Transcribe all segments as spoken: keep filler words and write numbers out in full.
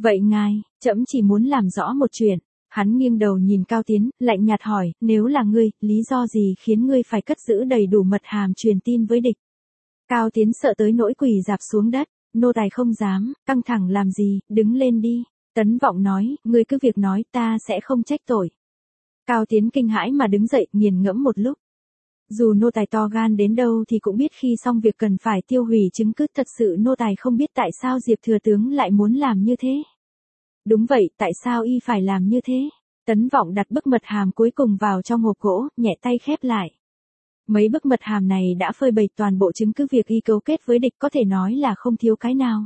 Vậy ngài, trẫm chỉ muốn làm rõ một chuyện. Hắn nghiêng đầu nhìn Cao Tiến, lạnh nhạt hỏi, nếu là ngươi, lý do gì khiến ngươi phải cất giữ đầy đủ mật hàm truyền tin với địch? Cao Tiến sợ tới nỗi quỳ rạp xuống đất, nô tài không dám, căng thẳng làm gì, đứng lên đi. Tấn Vọng nói, ngươi cứ việc nói, ta sẽ không trách tội. Cao Tiến kinh hãi mà đứng dậy, nghiền ngẫm một lúc. Dù nô tài to gan đến đâu thì cũng biết khi xong việc cần phải tiêu hủy chứng cứ, thật sự nô tài không biết tại sao Diệp thừa tướng lại muốn làm như thế. Đúng vậy, tại sao y phải làm như thế? Tấn Vọng đặt bức mật hàm cuối cùng vào trong hộp gỗ, nhẹ tay khép lại. Mấy bức mật hàm này đã phơi bày toàn bộ chứng cứ việc y cấu kết với địch, có thể nói là không thiếu cái nào.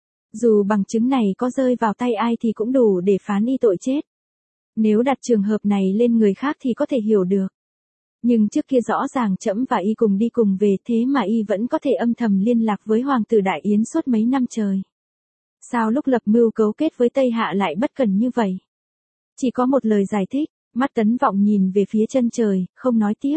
Dù bằng chứng này có rơi vào tay ai thì cũng đủ để phán y tội chết. Nếu đặt trường hợp này lên người khác thì có thể hiểu được. Nhưng trước kia rõ ràng trẫm và y cùng đi cùng về, thế mà y vẫn có thể âm thầm liên lạc với Hoàng tử Đại Yến suốt mấy năm trời. Sao lúc lập mưu cấu kết với Tây Hạ lại bất cần như vậy? Chỉ có một lời giải thích, mắt Tấn Vọng nhìn về phía chân trời, không nói tiếp.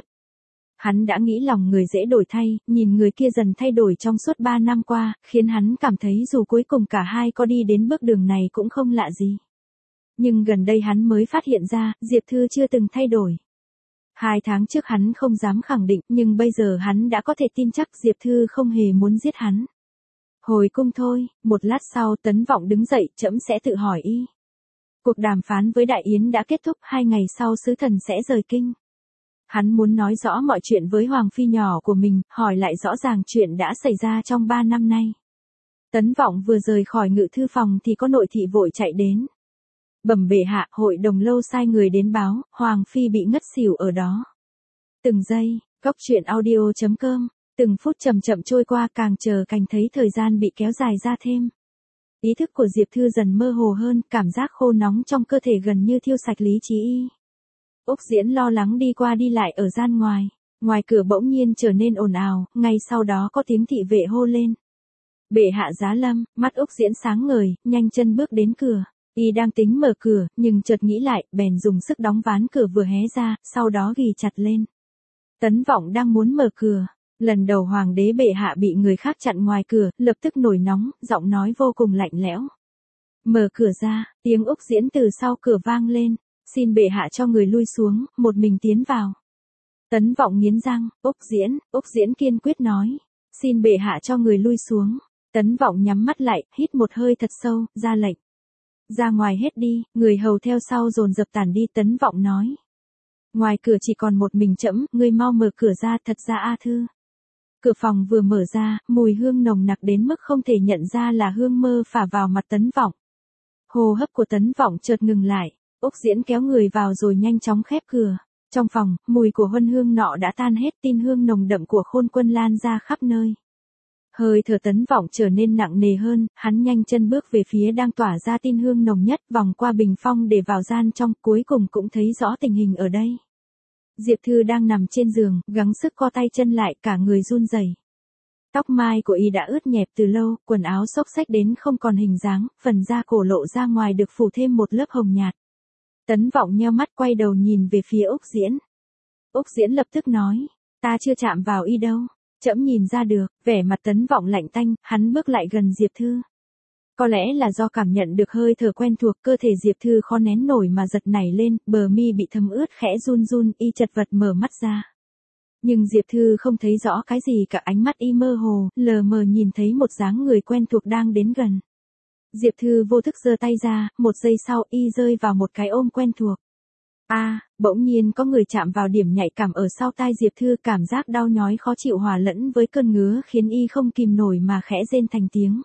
Hắn đã nghĩ lòng người dễ đổi thay, nhìn người kia dần thay đổi trong suốt ba năm qua, khiến hắn cảm thấy dù cuối cùng cả hai có đi đến bước đường này cũng không lạ gì. Nhưng gần đây hắn mới phát hiện ra, Diệp Thư chưa từng thay đổi. Hai tháng trước hắn không dám khẳng định, nhưng bây giờ hắn đã có thể tin chắc Diệp Thư không hề muốn giết hắn. Hồi cung thôi, một lát sau Tấn Vọng đứng dậy, trẫm sẽ tự hỏi y. Cuộc đàm phán với Đại Yến đã kết thúc, hai ngày sau sứ thần sẽ rời kinh. Hắn muốn nói rõ mọi chuyện với Hoàng phi nhỏ của mình, hỏi lại rõ ràng chuyện đã xảy ra trong ba năm nay. Tấn Vọng vừa rời khỏi ngự thư phòng thì có nội thị vội chạy đến. Bẩm bệ hạ, hội đồng lâu sai người đến báo, Hoàng phi bị ngất xỉu ở đó. Từng giây, góc truyện audio chấm com, từng phút chậm chậm trôi qua, càng chờ càng thấy thời gian bị kéo dài ra thêm. Ý thức của Diệp Thư dần mơ hồ hơn, cảm giác khô nóng trong cơ thể gần như thiêu sạch lý trí y. Úc Diễn lo lắng đi qua đi lại ở gian ngoài, ngoài cửa bỗng nhiên trở nên ồn ào, ngay sau đó có tiếng thị vệ hô lên. Bệ hạ giá lâm, mắt Úc Diễn sáng ngời, nhanh chân bước đến cửa. Y đang tính mở cửa, nhưng chợt nghĩ lại, bèn dùng sức đóng ván cửa vừa hé ra, sau đó ghì chặt lên. Tấn Vọng đang muốn mở cửa. Lần đầu Hoàng đế bệ hạ bị người khác chặn ngoài cửa, lập tức nổi nóng, giọng nói vô cùng lạnh lẽo. Mở cửa ra, tiếng Úc Diễn từ sau cửa vang lên. Xin bệ hạ cho người lui xuống, một mình tiến vào. Tấn Vọng nghiến răng, Úc Diễn, Úc Diễn kiên quyết nói. Xin bệ hạ cho người lui xuống. Tấn Vọng nhắm mắt lại, hít một hơi thật sâu, ra lệnh. Ra ngoài hết đi, người hầu theo sau dồn dập tản đi. Tấn Vọng nói. Ngoài cửa chỉ còn một mình trẫm, ngươi mau mở cửa ra, thật ra A Thư. Cửa phòng vừa mở ra, mùi hương nồng nặc đến mức không thể nhận ra là hương mơ phả vào mặt Tấn Vọng. Hô hấp của Tấn Vọng chợt ngừng lại, Úc Diễn kéo người vào rồi nhanh chóng khép cửa. Trong phòng, mùi của huân hương nọ đã tan hết, tin hương nồng đậm của Khôn Quân lan ra khắp nơi. Hơi thở Tấn Vọng trở nên nặng nề hơn, hắn nhanh chân bước về phía đang tỏa ra tin hương nồng nhất, vòng qua bình phong để vào gian trong, cuối cùng cũng thấy rõ tình hình ở đây. Diệp Thư đang nằm trên giường, gắng sức co tay chân lại, cả người run rẩy. Tóc mai của y đã ướt nhẹp từ lâu, quần áo xốc xếch đến không còn hình dáng, phần da cổ lộ ra ngoài được phủ thêm một lớp hồng nhạt. Tấn Vọng nheo mắt quay đầu nhìn về phía Úc Diễn. Úc Diễn lập tức nói, ta chưa chạm vào y đâu. Trẫm nhìn ra được, vẻ mặt Tấn Vọng lạnh tanh, hắn bước lại gần Diệp Thư. Có lẽ là do cảm nhận được hơi thở quen thuộc, cơ thể Diệp Thư khó nén nổi mà giật nảy lên, bờ mi bị thấm ướt khẽ run run, y chật vật mở mắt ra. Nhưng Diệp Thư không thấy rõ cái gì cả, ánh mắt y mơ hồ, lờ mờ nhìn thấy một dáng người quen thuộc đang đến gần. Diệp Thư vô thức giơ tay ra, một giây sau y rơi vào một cái ôm quen thuộc. A, à, bỗng nhiên có người chạm vào điểm nhạy cảm ở sau tai Diệp Thư, cảm giác đau nhói khó chịu hòa lẫn với cơn ngứa khiến y không kìm nổi mà khẽ rên thành tiếng.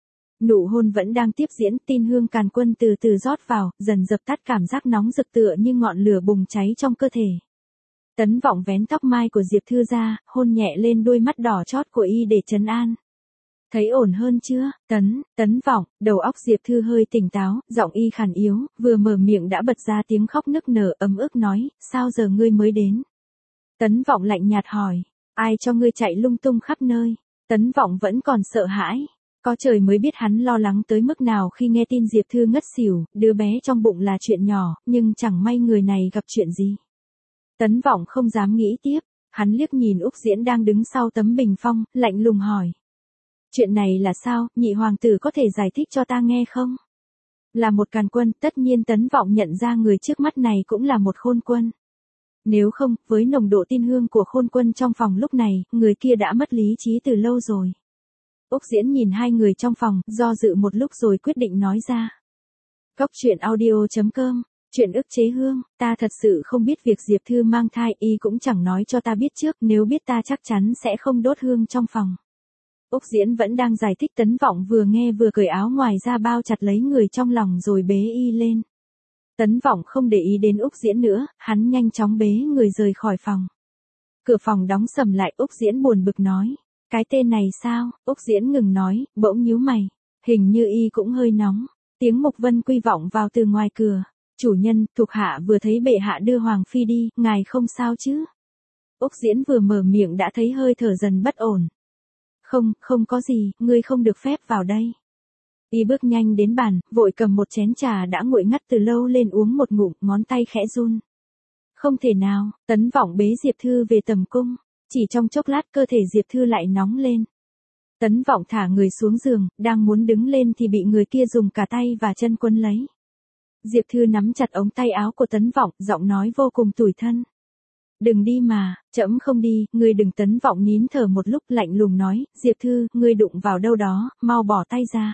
Nụ hôn vẫn đang tiếp diễn, tin hương càn quân từ từ rót vào, dần dập tắt cảm giác nóng rực tựa như ngọn lửa bùng cháy trong cơ thể. Tấn Vọng vén tóc mai của Diệp Thư ra, hôn nhẹ lên đôi mắt đỏ chót của y để trấn an. Thấy ổn hơn chưa, Tấn, Tấn Vọng, đầu óc Diệp Thư hơi tỉnh táo, giọng y khàn yếu, vừa mở miệng đã bật ra tiếng khóc nức nở ấm ức nói, sao giờ ngươi mới đến? Tấn Vọng lạnh nhạt hỏi, ai cho ngươi chạy lung tung khắp nơi? Tấn Vọng vẫn còn sợ hãi. Có trời mới biết hắn lo lắng tới mức nào khi nghe tin Diệp Thư ngất xỉu, đứa bé trong bụng là chuyện nhỏ, nhưng chẳng may người này gặp chuyện gì. Tấn Vọng không dám nghĩ tiếp, hắn liếc nhìn Úc Diễn đang đứng sau tấm bình phong, lạnh lùng hỏi. Chuyện này là sao, nhị hoàng tử có thể giải thích cho ta nghe không? Là một càn quân, tất nhiên Tấn Vọng nhận ra người trước mắt này cũng là một khôn quân. Nếu không, với nồng độ tin hương của khôn quân trong phòng lúc này, người kia đã mất lý trí từ lâu rồi. Úc Diễn nhìn hai người trong phòng, do dự một lúc rồi quyết định nói ra. Cóc truyện audio chấm com, chuyện ức chế hương, ta thật sự không biết việc Diệp Thư mang thai, y cũng chẳng nói cho ta biết trước, nếu biết ta chắc chắn sẽ không đốt hương trong phòng. Úc Diễn vẫn đang giải thích, Tấn Vọng vừa nghe vừa cởi áo ngoài ra bao chặt lấy người trong lòng rồi bế y lên. Tấn Vọng không để ý đến Úc Diễn nữa, hắn nhanh chóng bế người rời khỏi phòng. Cửa phòng đóng sầm lại, Úc Diễn buồn bực nói. Cái tên này sao? Úc Diễn ngừng nói, bỗng nhíu mày. Hình như y cũng hơi nóng. Tiếng Mục Vân Quy vọng vào từ ngoài cửa. Chủ nhân, thuộc hạ vừa thấy bệ hạ đưa Hoàng Phi đi, ngài không sao chứ? Úc Diễn vừa mở miệng đã thấy hơi thở dần bất ổn. Không, không có gì, ngươi không được phép vào đây. Y bước nhanh đến bàn, vội cầm một chén trà đã nguội ngắt từ lâu lên uống một ngụm, ngón tay khẽ run. Không thể nào, Tấn Vọng bế Diệp Thư về tầm cung. Chỉ trong chốc lát cơ thể Diệp Thư lại nóng lên. Tấn Vọng thả người xuống giường, đang muốn đứng lên thì bị người kia dùng cả tay và chân quấn lấy. Diệp Thư nắm chặt ống tay áo của Tấn Vọng, giọng nói vô cùng tủi thân. Đừng đi mà, trẫm không đi, ngươi đừng. Tấn Vọng nín thở một lúc lạnh lùng nói, Diệp Thư, ngươi đụng vào đâu đó, mau bỏ tay ra.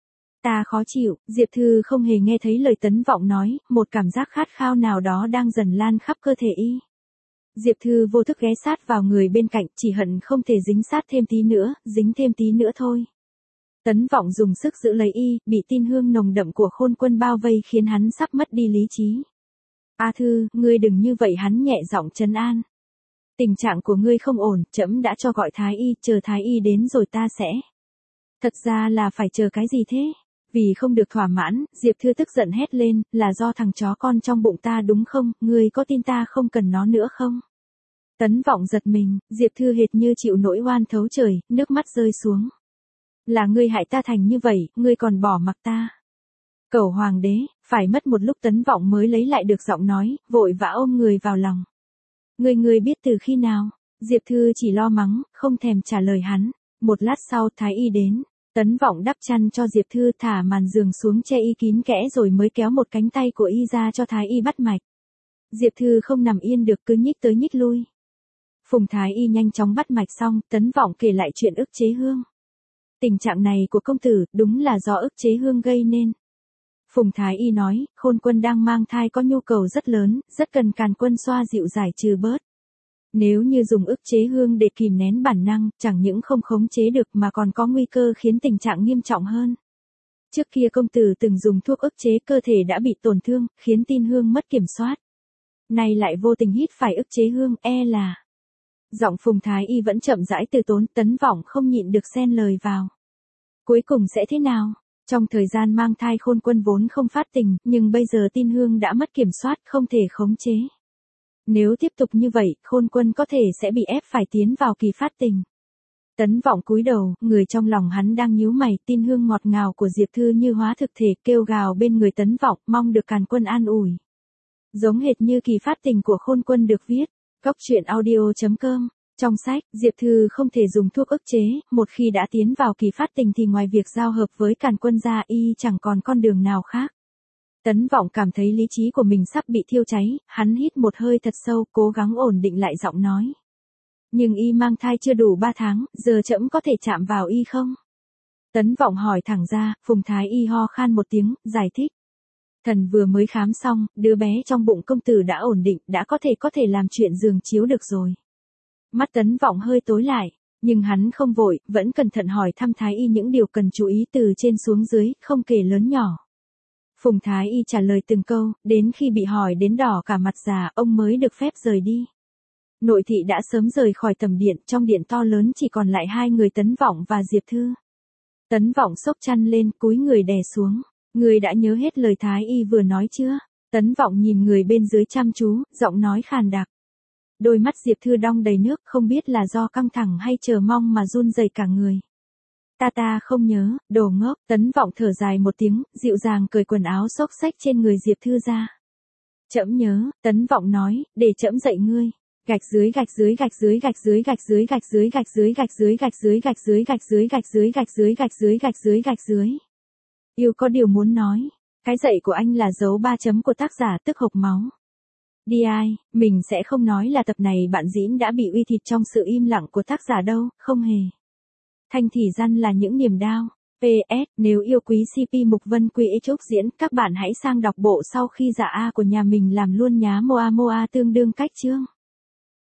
Ta khó chịu. Diệp Thư không hề nghe thấy lời Tấn Vọng nói, một cảm giác khát khao nào đó đang dần lan khắp cơ thể y. Diệp Thư vô thức ghé sát vào người bên cạnh, chỉ hận không thể dính sát thêm tí nữa, dính thêm tí nữa thôi. Tấn Vọng dùng sức giữ lấy y, bị tin hương nồng đậm của khôn quân bao vây khiến hắn sắp mất đi lý trí. A Thư, ngươi đừng như vậy, hắn nhẹ giọng trấn an. Tình trạng của ngươi không ổn, trẫm đã cho gọi thái y, chờ thái y đến rồi ta sẽ. Thật ra là phải chờ cái gì thế? Vì không được thỏa mãn, Diệp Thư tức giận hét lên, là do thằng chó con trong bụng ta đúng không, ngươi có tin ta không cần nó nữa không? Tấn Vọng giật mình, Diệp Thư hệt như chịu nỗi oan thấu trời, nước mắt rơi xuống. Là ngươi hại ta thành như vậy, ngươi còn bỏ mặc ta. Cẩu hoàng đế, phải mất một lúc Tấn Vọng mới lấy lại được giọng nói, vội vã ôm người vào lòng. Ngươi ngươi biết từ khi nào? Diệp Thư chỉ lo mắng, không thèm trả lời hắn. Một lát sau thái y đến. Tấn Vọng đắp chăn cho Diệp Thư, thả màn giường xuống che y kín kẽ rồi mới kéo một cánh tay của y ra cho thái y bắt mạch. Diệp Thư không nằm yên được, cứ nhích tới nhích lui. Phùng thái y nhanh chóng bắt mạch xong, Tấn Vọng kể lại chuyện ức chế hương. Tình trạng này của công tử, đúng là do ức chế hương gây nên. Phùng thái y nói, khôn quân đang mang thai có nhu cầu rất lớn, rất cần càn quân xoa dịu giải trừ bớt. Nếu như dùng ức chế hương để kìm nén bản năng, chẳng những không khống chế được mà còn có nguy cơ khiến tình trạng nghiêm trọng hơn. Trước kia công tử từng dùng thuốc ức chế, cơ thể đã bị tổn thương, khiến tin hương mất kiểm soát. Nay lại vô tình hít phải ức chế hương, e là. Giọng Phùng thái y vẫn chậm rãi từ tốn, Tấn Vọng không nhịn được xen lời vào. Cuối cùng sẽ thế nào? Trong thời gian mang thai khôn quân vốn không phát tình, nhưng bây giờ tin hương đã mất kiểm soát, không thể khống chế. Nếu tiếp tục như vậy, khôn quân có thể sẽ bị ép phải tiến vào kỳ phát tình. Tấn Vọng cúi đầu, người trong lòng hắn đang nhíu mày, tin hương ngọt ngào của Diệp Thư như hóa thực thể, kêu gào bên người Tấn Vọng, mong được càn quân an ủi. Giống hệt như kỳ phát tình của khôn quân được viết. Cóc truyện audio chấm com. Trong sách, Diệp Thư không thể dùng thuốc ức chế, một khi đã tiến vào kỳ phát tình thì ngoài việc giao hợp với càn quân ra y chẳng còn con đường nào khác. Tấn Vọng cảm thấy lý trí của mình sắp bị thiêu cháy, hắn hít một hơi thật sâu, cố gắng ổn định lại giọng nói. Nhưng y mang thai chưa đủ ba tháng, giờ trẫm có thể chạm vào y không? Tấn Vọng hỏi thẳng ra, Phùng thái y ho khan một tiếng, giải thích. Thần vừa mới khám xong, đứa bé trong bụng công tử đã ổn định, đã có thể có thể làm chuyện giường chiếu được rồi. Mắt Tấn Vọng hơi tối lại, nhưng hắn không vội, vẫn cẩn thận hỏi thăm thái y những điều cần chú ý từ trên xuống dưới, không kể lớn nhỏ. Phùng thái y trả lời từng câu, đến khi bị hỏi đến đỏ cả mặt già, ông mới được phép rời đi. Nội thị đã sớm rời khỏi tầm điện, trong điện to lớn chỉ còn lại hai người Tấn Vọng và Diệp Thư. Tấn Vọng xốc chăn lên, cúi người đè xuống. Người đã nhớ hết lời thái y vừa nói chưa? Tấn Vọng nhìn người bên dưới chăm chú, giọng nói khàn đặc. Đôi mắt Diệp Thư đong đầy nước, không biết là do căng thẳng hay chờ mong mà run rẩy cả người. Ta ta không nhớ, đồ ngốc. Tấn Vọng thở dài một tiếng, dịu dàng cởi quần áo xốc xách trên người Diệp Thư ra. Trẫm nhớ, Tấn Vọng nói, để trẫm dạy ngươi. Gạch dưới gạch dưới gạch dưới gạch dưới gạch dưới gạch dưới gạch dưới gạch dưới gạch dưới gạch dưới gạch dưới gạch dưới gạch dưới gạch dưới gạch dưới gạch dưới. Yêu có điều muốn nói. Cái dậy của anh là dấu ba chấm của tác giả tức hộc máu. đê i, mình sẽ không nói là tập này bạn diễn đã bị uy thịt trong sự im lặng của tác giả đâu, không hề. Thanh thì răn là những niềm đau. pê ét, nếu yêu quý xê pê Mục Vân Quy Trúc diễn, các bạn hãy sang đọc bộ sau khi giả A của nhà mình làm luôn nhá. Moa Moa tương đương cách chương.